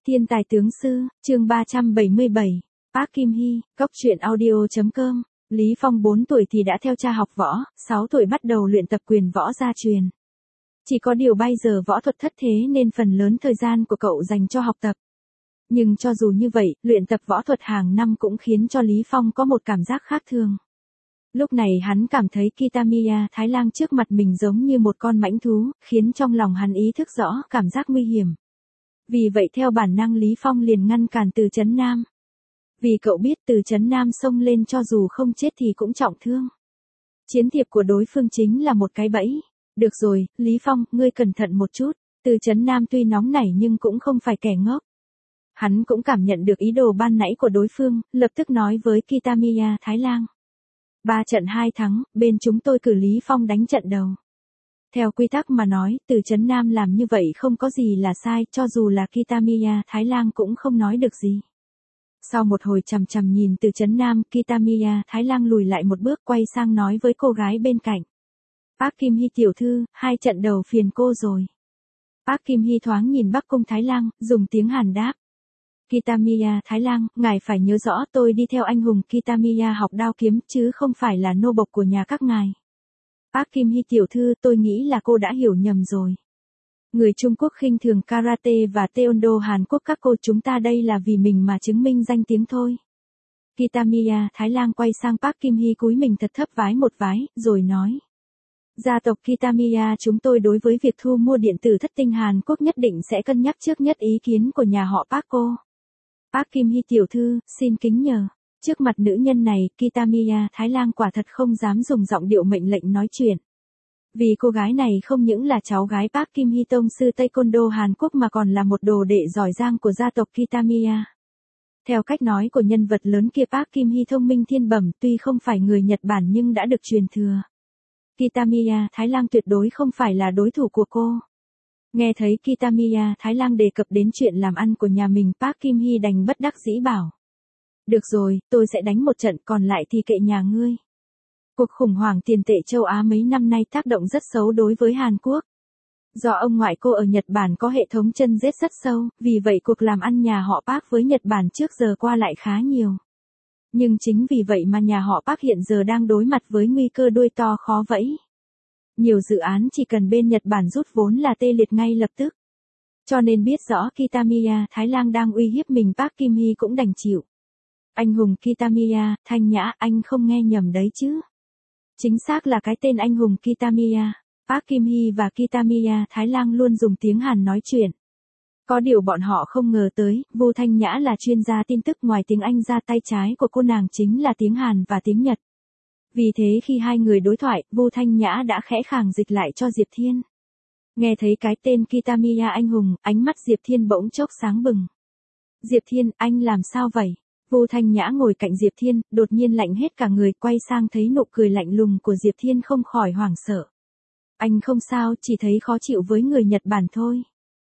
Thiên tài tướng sư, chương 377, Park Kim Hee, Cốc truyện audio.com. Lý Phong 4 tuổi thì đã theo cha học võ, 6 tuổi bắt đầu luyện tập quyền võ gia truyền. Chỉ có điều bây giờ võ thuật thất thế nên phần lớn thời gian của cậu dành cho học tập. Nhưng cho dù như vậy, luyện tập võ thuật hàng năm cũng khiến cho Lý Phong có một cảm giác khác thường. Lúc này hắn cảm thấy Kitamiya Thái Lang trước mặt mình giống như một con mãnh thú, khiến trong lòng hắn ý thức rõ cảm giác nguy hiểm. Vì vậy theo bản năng Lý Phong liền ngăn cản Từ Chấn Nam. Vì cậu biết Từ Chấn Nam xông lên cho dù không chết thì cũng trọng thương. Chiến thiệp của đối phương chính là một cái bẫy. Được rồi, Lý Phong, ngươi cẩn thận một chút. Từ Chấn Nam tuy nóng nảy nhưng cũng không phải kẻ ngốc. Hắn cũng cảm nhận được ý đồ ban nãy của đối phương, lập tức nói với Kitamiya Thái Lang. 3 trận 2 thắng, bên chúng tôi cử Lý Phong đánh trận đầu. Theo quy tắc mà nói, Từ Chấn Nam làm như vậy không có gì là sai, cho dù là Kitamiya Thái Lang cũng không nói được gì. Sau một hồi chằm chằm nhìn Từ Chấn Nam, Kitamiya Thái Lang lùi lại một bước quay sang nói với cô gái bên cạnh. Park Kim Hee tiểu thư, 2 trận đầu phiền cô rồi. Park Kim Hee thoáng nhìn Bắc Cung Thái Lang, dùng tiếng Hàn đáp. Kitamiya Thái Lang, ngài phải nhớ rõ tôi đi theo anh hùng Kitamiya học đao kiếm chứ không phải là nô bộc của nhà các ngài. Park Kim Hee tiểu thư, tôi nghĩ là cô đã hiểu nhầm rồi. Người Trung Quốc khinh thường karate và taekwondo Hàn Quốc các cô, chúng ta đây là vì mình mà chứng minh danh tiếng thôi. Kitamiya Thái Lang quay sang Park Kim Hee cúi mình thật thấp vái một vái, rồi nói. Gia tộc Kitamiya chúng tôi đối với việc thu mua điện tử thất tinh Hàn Quốc nhất định sẽ cân nhắc trước nhất ý kiến của nhà họ Park cô. Park Kim Hee tiểu thư, xin kính nhờ. Trước mặt nữ nhân này, Kitamiya Thái Lang quả thật không dám dùng giọng điệu mệnh lệnh nói chuyện. Vì cô gái này không những là cháu gái Park Kim Hee tông sư Taekwondo Hàn Quốc mà còn là một đồ đệ giỏi giang của gia tộc Kitamiya. Theo cách nói của nhân vật lớn kia, Park Kim Hee thông minh thiên bẩm, tuy không phải người Nhật Bản nhưng đã được truyền thừa. Kitamiya Thái Lang tuyệt đối không phải là đối thủ của cô. Nghe thấy Kitamiya Thái Lang đề cập đến chuyện làm ăn của nhà mình, Park Kim Hee đành bất đắc dĩ bảo. Được rồi, tôi sẽ đánh một trận, còn lại thì kệ nhà ngươi. Cuộc khủng hoảng tiền tệ châu Á mấy năm nay tác động rất xấu đối với Hàn Quốc. Do ông ngoại cô ở Nhật Bản có hệ thống chân rết rất sâu, vì vậy cuộc làm ăn nhà họ Park với Nhật Bản trước giờ qua lại khá nhiều. Nhưng chính vì vậy mà nhà họ Park hiện giờ đang đối mặt với nguy cơ đuôi to khó vẫy. Nhiều dự án chỉ cần bên Nhật Bản rút vốn là tê liệt ngay lập tức. Cho nên biết rõ Kitamiya Thái Lang đang uy hiếp mình, Park Kim Hee cũng đành chịu. Anh hùng Kitamiya, Thanh Nhã, anh không nghe nhầm đấy chứ. Chính xác là cái tên anh hùng Kitamiya. Park Kim Hee và Kitamiya Thái Lang luôn dùng tiếng Hàn nói chuyện. Có điều bọn họ không ngờ tới, Vu Thanh Nhã là chuyên gia tin tức, ngoài tiếng Anh ra tay trái của cô nàng chính là tiếng Hàn và tiếng Nhật. Vì thế khi hai người đối thoại, Vu Thanh Nhã đã khẽ khàng dịch lại cho Diệp Thiên. Nghe thấy cái tên Kitamiya anh hùng, ánh mắt Diệp Thiên bỗng chốc sáng bừng. Diệp Thiên, anh làm sao vậy? Vu Thanh Nhã ngồi cạnh Diệp Thiên, đột nhiên lạnh hết cả người, quay sang thấy nụ cười lạnh lùng của Diệp Thiên không khỏi hoảng sợ. Anh không sao, chỉ thấy khó chịu với người Nhật Bản thôi.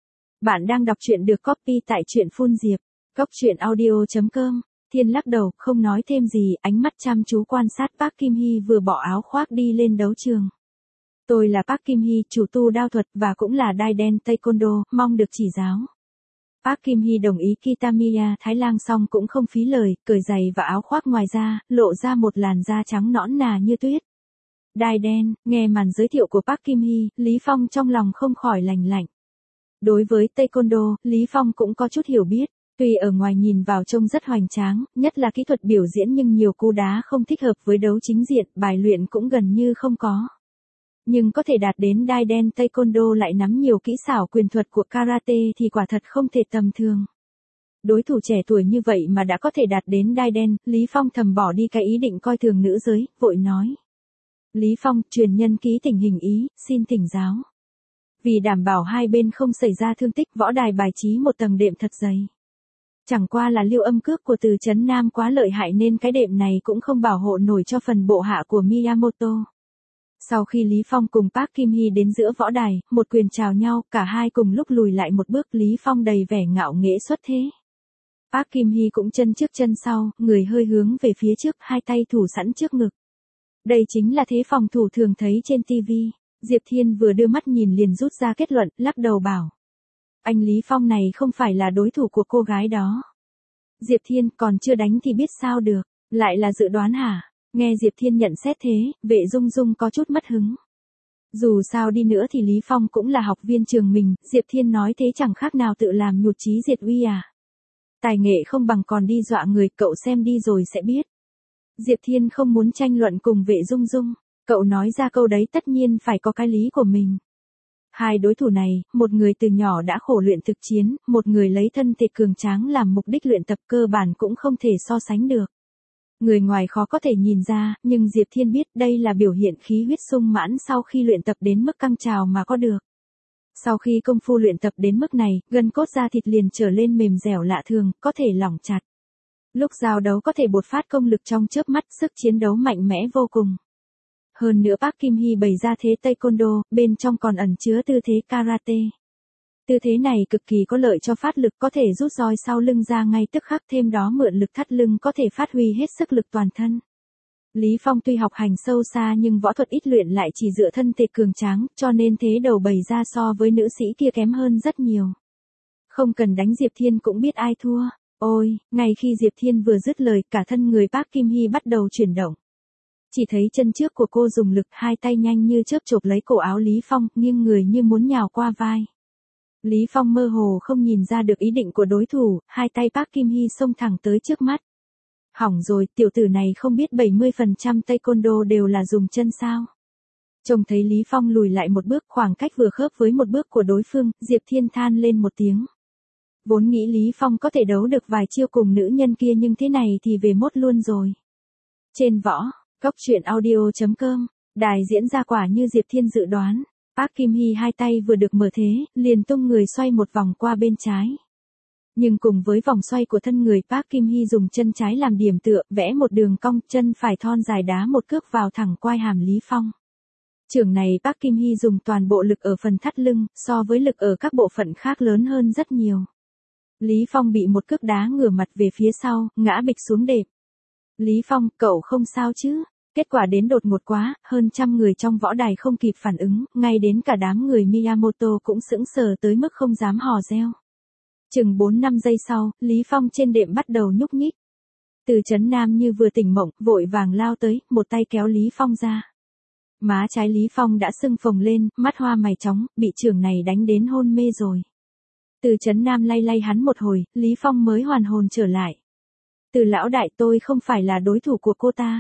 Bạn đang đọc truyện được copy tại truyện Phun Diệp, Cốc truyện audio.com. Thiên lắc đầu, không nói thêm gì, ánh mắt chăm chú quan sát Park Kim Hee vừa bỏ áo khoác đi lên đấu trường. Tôi là Park Kim Hee, chủ tu đao thuật và cũng là đai đen Taekwondo, mong được chỉ giáo. Park Kim Hee đồng ý Kitamiya Thái Lang xong cũng không phí lời, cởi giày và áo khoác ngoài ra, lộ ra một làn da trắng nõn nà như tuyết. Đai đen, nghe màn giới thiệu của Park Kim Hee, Lý Phong trong lòng không khỏi lành lạnh. Đối với Taekwondo, Lý Phong cũng có chút hiểu biết. Tuy ở ngoài nhìn vào trông rất hoành tráng, nhất là kỹ thuật biểu diễn, nhưng nhiều cú đá không thích hợp với đấu chính diện, bài luyện cũng gần như không có. Nhưng có thể đạt đến đai đen Taekwondo lại nắm nhiều kỹ xảo quyền thuật của karate thì quả thật không thể tầm thường. Đối thủ trẻ tuổi như vậy mà đã có thể đạt đến đai đen, Lý Phong thầm bỏ đi cái ý định coi thường nữ giới, vội nói. Lý Phong, truyền nhân ký tình hình ý, xin thỉnh giáo. Vì đảm bảo hai bên không xảy ra thương tích, võ đài bài trí một tầng đệm thật dày. Chẳng qua là liêu âm cước của Từ Chấn Nam quá lợi hại nên cái đệm này cũng không bảo hộ nổi cho phần bộ hạ của Miyamoto. Sau khi Lý Phong cùng Park Kim Hee đến giữa võ đài, một quyền chào nhau, cả hai cùng lúc lùi lại một bước, Lý Phong đầy vẻ ngạo nghễ xuất thế. Park Kim Hee cũng chân trước chân sau, người hơi hướng về phía trước, hai tay thủ sẵn trước ngực. Đây chính là thế phòng thủ thường thấy trên TV. Diệp Thiên vừa đưa mắt nhìn liền rút ra kết luận, lắc đầu bảo. Anh Lý Phong này không phải là đối thủ của cô gái đó. Diệp Thiên còn chưa đánh thì biết sao được, lại là dự đoán hả? Nghe Diệp Thiên nhận xét thế, Vệ Dung Dung có chút mất hứng. Dù sao đi nữa thì Lý Phong cũng là học viên trường mình, Diệp Thiên nói thế chẳng khác nào tự làm nhụt chí diệt uy à. Tài nghệ không bằng còn đi dọa người, cậu xem đi rồi sẽ biết. Diệp Thiên không muốn tranh luận cùng Vệ Dung Dung, cậu nói ra câu đấy tất nhiên phải có cái lý của mình. Hai đối thủ này, một người từ nhỏ đã khổ luyện thực chiến, một người lấy thân thể cường tráng làm mục đích luyện tập cơ bản cũng không thể so sánh được. Người ngoài khó có thể nhìn ra, nhưng Diệp Thiên biết đây là biểu hiện khí huyết sung mãn sau khi luyện tập đến mức căng trào mà có được. Sau khi công phu luyện tập đến mức này, gân cốt da thịt liền trở lên mềm dẻo lạ thường, có thể lỏng chặt. Lúc giao đấu có thể bộc phát công lực trong chớp mắt, sức chiến đấu mạnh mẽ vô cùng. Hơn nữa Park Kim Hee bày ra thế taekwondo, bên trong còn ẩn chứa tư thế karate. Tư thế này cực kỳ có lợi cho phát lực, có thể rút roi sau lưng ra ngay tức khắc, thêm đó mượn lực thắt lưng có thể phát huy hết sức lực toàn thân. Lý Phong tuy học hành sâu xa nhưng võ thuật ít luyện, lại chỉ dựa thân thể cường tráng, cho nên thế đầu bày ra so với nữ sĩ kia kém hơn rất nhiều. Không cần đánh Diệp Thiên cũng biết ai thua. Ôi, ngay khi Diệp Thiên vừa dứt lời, cả thân người Park Kim Hee bắt đầu chuyển động. Chỉ thấy chân trước của cô dùng lực, hai tay nhanh như chớp chộp lấy cổ áo Lý Phong, nghiêng người như muốn nhào qua vai. Lý Phong mơ hồ không nhìn ra được ý định của đối thủ, hai tay Park Kim Hee xông thẳng tới trước mắt. Hỏng rồi, tiểu tử này không biết 70% taekwondo đều là dùng chân sao? Trông thấy Lý Phong lùi lại một bước, khoảng cách vừa khớp với một bước của đối phương, Diệp Thiên than lên một tiếng. Vốn nghĩ Lý Phong có thể đấu được vài chiêu cùng nữ nhân kia, nhưng thế này thì về mốt luôn rồi. Trên võ, cốc truyện audio.com, đài diễn ra quả như Diệp Thiên dự đoán. Park Kim Hee hai tay vừa được mở thế, liền tung người xoay một vòng qua bên trái. Nhưng cùng với vòng xoay của thân người, Park Kim Hee dùng chân trái làm điểm tựa, vẽ một đường cong, chân phải thon dài đá một cước vào thẳng quai hàm Lý Phong. Chưởng này Park Kim Hee dùng toàn bộ lực ở phần thắt lưng, so với lực ở các bộ phận khác lớn hơn rất nhiều. Lý Phong bị một cước đá ngửa mặt về phía sau, ngã bịch xuống đệm. Lý Phong, cậu không sao chứ? Kết quả đến đột ngột quá, hơn trăm người trong võ đài không kịp phản ứng, ngay đến cả đám người Miyamoto cũng sững sờ tới mức không dám hò reo. Chừng 4-5 giây sau, Lý Phong trên đệm bắt đầu nhúc nhích. Từ Chấn Nam như vừa tỉnh mộng, vội vàng lao tới, một tay kéo Lý Phong ra. Má trái Lý Phong đã sưng phồng lên, mắt hoa mày chóng, bị chưởng này đánh đến hôn mê rồi. Từ Chấn Nam lay lay hắn một hồi, Lý Phong mới hoàn hồn trở lại. Từ lão đại, tôi không phải là đối thủ của cô ta.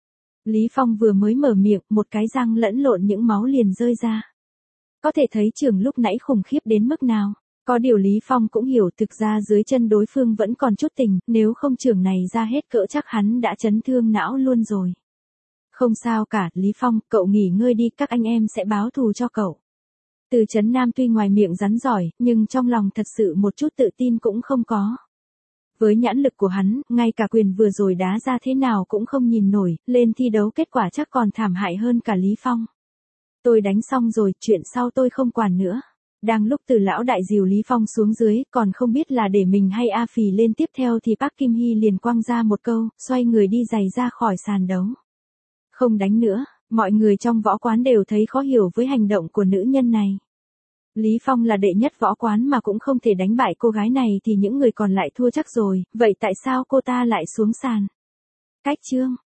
Lý Phong vừa mới mở miệng, một cái răng lẫn lộn những máu liền rơi ra. Có thể thấy chưởng lúc nãy khủng khiếp đến mức nào. Có điều Lý Phong cũng hiểu, thực ra dưới chân đối phương vẫn còn chút tình, nếu không chưởng này ra hết cỡ chắc hắn đã chấn thương não luôn rồi. Không sao cả, Lý Phong, cậu nghỉ ngơi đi, các anh em sẽ báo thù cho cậu. Từ Chấn Nam tuy ngoài miệng rắn giỏi, nhưng trong lòng thật sự một chút tự tin cũng không có. Với nhãn lực của hắn, ngay cả quyền vừa rồi đá ra thế nào cũng không nhìn nổi, lên thi đấu kết quả chắc còn thảm hại hơn cả Lý Phong. Tôi đánh xong rồi, chuyện sau tôi không quản nữa. Đang lúc Từ lão đại dìu Lý Phong xuống dưới, còn không biết là để mình hay A Phì lên tiếp theo thì Park Kim Hee liền quăng ra một câu, xoay người đi giày ra khỏi sàn đấu. Không đánh nữa, mọi người trong võ quán đều thấy khó hiểu với hành động của nữ nhân này. Lý Phong là đệ nhất võ quán mà cũng không thể đánh bại cô gái này thì những người còn lại thua chắc rồi, vậy tại sao cô ta lại xuống sàn? Cách chương